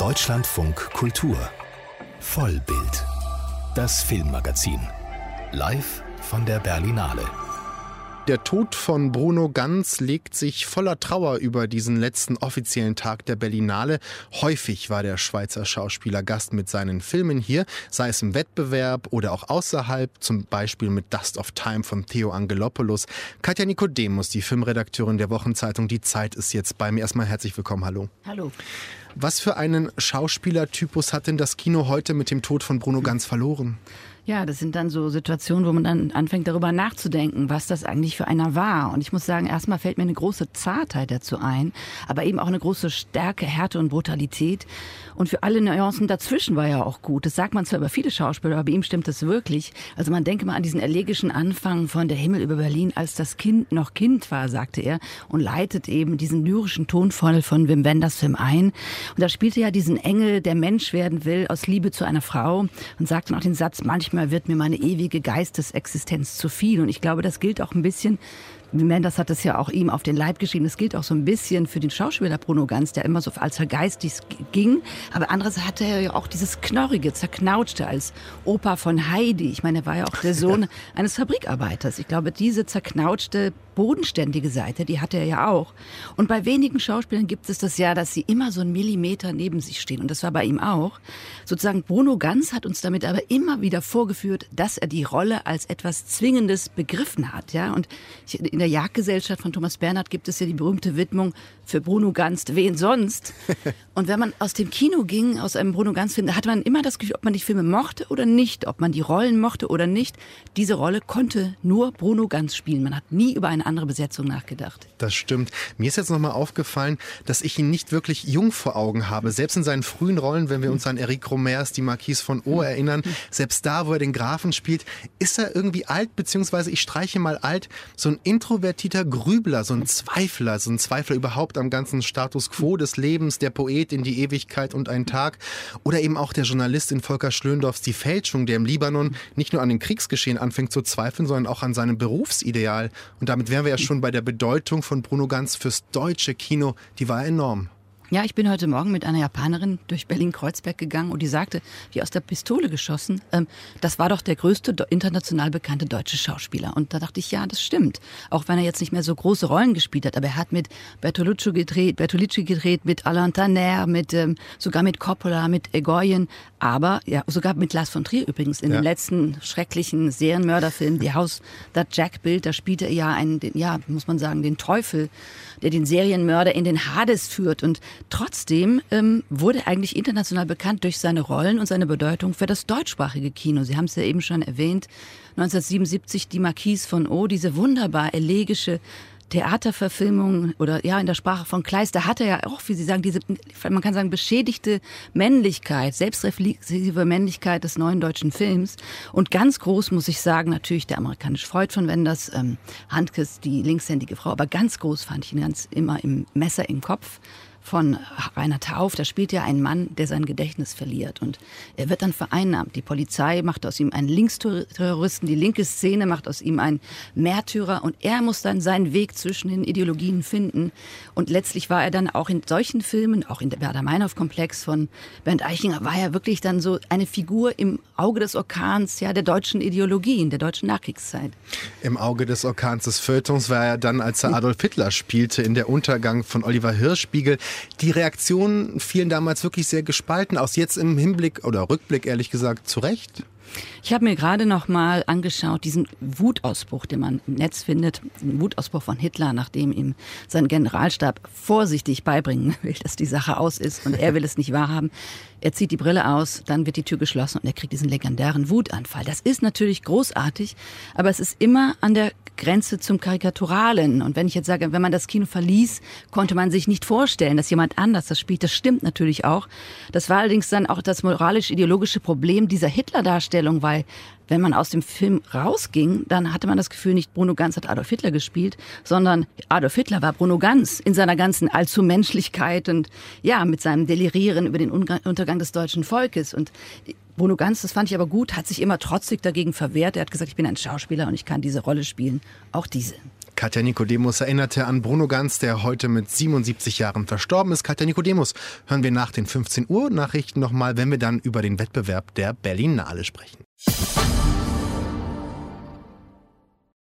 Deutschlandfunk Kultur Vollbild. Das Filmmagazin. Live von der Berlinale. Der Tod von Bruno Ganz legt sich voller Trauer über diesen letzten offiziellen Tag der Berlinale. Häufig war der Schweizer Schauspieler Gast mit seinen Filmen hier, sei es im Wettbewerb oder auch außerhalb, zum Beispiel mit Dust of Time von Theo Angelopoulos. Katja Nikodemus, die Filmredakteurin der Wochenzeitung Die Zeit, ist jetzt bei mir. Erstmal herzlich willkommen, hallo. Hallo. Was für einen Schauspielertypus hat denn das Kino heute mit dem Tod von Bruno Ganz verloren? Ja, das sind dann so Situationen, wo man dann anfängt, darüber nachzudenken, was das eigentlich für einer war. Und ich muss sagen, erstmal fällt mir eine große Zartheit dazu ein, aber eben auch eine große Stärke, Härte und Brutalität. Und für alle Nuancen dazwischen war er auch gut. Das sagt man zwar über viele Schauspieler, aber bei ihm stimmt das wirklich. Also man denke mal an diesen elegischen Anfang von Der Himmel über Berlin, als das Kind noch Kind war, sagte er, und leitet eben diesen lyrischen Tonfall von Wim Wenders Film ein. Und da spielte er diesen Engel, der Mensch werden will, aus Liebe zu einer Frau, und sagte dann auch den Satz, manchmal wird mir meine ewige Geistesexistenz zu viel. Und ich glaube, das gilt auch ein bisschen, Wenders hat es ja auch ihm auf den Leib geschrieben, das gilt auch so ein bisschen für den Schauspieler Bruno Ganz, der immer so als geistig ging. Aber andererseits hatte er ja auch dieses Knorrige, Zerknautschte als Opa von Heidi. Ich meine, er war ja auch der Sohn eines Fabrikarbeiters. Ich glaube, diese zerknautschte, bodenständige Seite, die hatte er ja auch. Und bei wenigen Schauspielern gibt es das ja, dass sie immer so einen Millimeter neben sich stehen. Und das war bei ihm auch. Sozusagen Bruno Ganz hat uns damit aber immer wieder vorgeführt, dass er die Rolle als etwas Zwingendes begriffen hat. Ja? Und in der Jagdgesellschaft von Thomas Bernhard gibt es ja die berühmte Widmung für Bruno Ganz, wen sonst? Und wenn man aus dem Kino ging, aus einem Bruno Ganz-Film, da hatte man immer das Gefühl, ob man die Filme mochte oder nicht, ob man die Rollen mochte oder nicht. Diese Rolle konnte nur Bruno Ganz spielen. Man hat nie über eine andere Besetzung nachgedacht. Das stimmt. Mir ist jetzt nochmal aufgefallen, dass ich ihn nicht wirklich jung vor Augen habe. Selbst in seinen frühen Rollen, wenn wir uns an Eric Romers Die Marquise von O erinnern, selbst da, wo er den Grafen spielt, ist er irgendwie alt, beziehungsweise ich streiche mal alt, so ein introvertierter Grübler, so ein Zweifler überhaupt am ganzen Status quo des Lebens, der Poet in die Ewigkeit und einen Tag oder eben auch der Journalist in Volker Schlöndorffs Die Fälschung, der im Libanon nicht nur an dem Kriegsgeschehen anfängt zu zweifeln, sondern auch an seinem Berufsideal. Und damit wären wir ja schon bei der Bedeutung von Bruno Ganz fürs deutsche Kino, die war enorm. Ja, ich bin heute Morgen mit einer Japanerin durch Berlin-Kreuzberg gegangen und die sagte, wie aus der Pistole geschossen, das war doch der größte international bekannte deutsche Schauspieler. Und da dachte ich, ja, das stimmt. Auch wenn er jetzt nicht mehr so große Rollen gespielt hat, aber er hat mit Bertolucci gedreht, mit Alain Taner, sogar mit Coppola, mit Egoyen, aber ja, sogar mit Lars von Trier übrigens in dem letzten schrecklichen Serienmörderfilm, Die Haus, das Jack-Bild, da spielte er ja muss man sagen, den Teufel, der den Serienmörder in den Hades führt. Und trotzdem wurde er eigentlich international bekannt durch seine Rollen und seine Bedeutung für das deutschsprachige Kino. Sie haben es ja eben schon erwähnt, 1977 Die Marquise von O, diese wunderbar elegische Theaterverfilmung oder ja in der Sprache von Kleist, da hat er ja auch, wie Sie sagen, diese, man kann sagen, beschädigte Männlichkeit, selbstreflexive Männlichkeit des neuen deutschen Films. Und ganz groß muss ich sagen, natürlich der amerikanische Freud von Wenders, Handkes, die linkshändige Frau, aber ganz groß fand ich ihn immer im Messer im Kopf von Rainer Tauf. Da spielt ja ein Mann, der sein Gedächtnis verliert und er wird dann vereinnahmt. Die Polizei macht aus ihm einen Linksterroristen, die linke Szene macht aus ihm einen Märtyrer und er muss dann seinen Weg zwischen den Ideologien finden und letztlich war er dann auch in solchen Filmen, auch in der Werder-Meinhof-Komplex von Bernd Eichinger, war er wirklich dann so eine Figur im Auge des Orkans, ja, der deutschen Ideologien, der deutschen Nachkriegszeit. Im Auge des Orkans des Feuilletons war er dann, als er Adolf Hitler spielte, in Der Untergang von Oliver Hirschbiegel. Die Reaktionen fielen damals wirklich sehr gespalten aus, jetzt im Hinblick oder Rückblick ehrlich gesagt zu Recht. Ich habe mir gerade noch mal angeschaut, diesen Wutausbruch, den man im Netz findet, den Wutausbruch von Hitler, nachdem ihm sein Generalstab vorsichtig beibringen will, dass die Sache aus ist und er will es nicht wahrhaben. Er zieht die Brille aus, dann wird die Tür geschlossen und er kriegt diesen legendären Wutanfall. Das ist natürlich großartig, aber es ist immer an der Grenze zum Karikaturalen. Und wenn ich jetzt sage, wenn man das Kino verließ, konnte man sich nicht vorstellen, dass jemand anders das spielt. Das stimmt natürlich auch. Das war allerdings dann auch das moralisch-ideologische Problem dieser Hitler-Darstellung, weil wenn man aus dem Film rausging, dann hatte man das Gefühl, nicht Bruno Ganz hat Adolf Hitler gespielt, sondern Adolf Hitler war Bruno Ganz in seiner ganzen Allzumenschlichkeit und ja, mit seinem Delirieren über den Untergang des deutschen Volkes. Und Bruno Ganz, das fand ich aber gut, hat sich immer trotzig dagegen verwehrt. Er hat gesagt, ich bin ein Schauspieler und ich kann diese Rolle spielen, auch diese. Katja Nicodemus erinnerte an Bruno Ganz, der heute mit 77 Jahren verstorben ist. Katja Nicodemus hören wir nach den 15 Uhr Nachrichten nochmal, wenn wir dann über den Wettbewerb der Berlinale sprechen.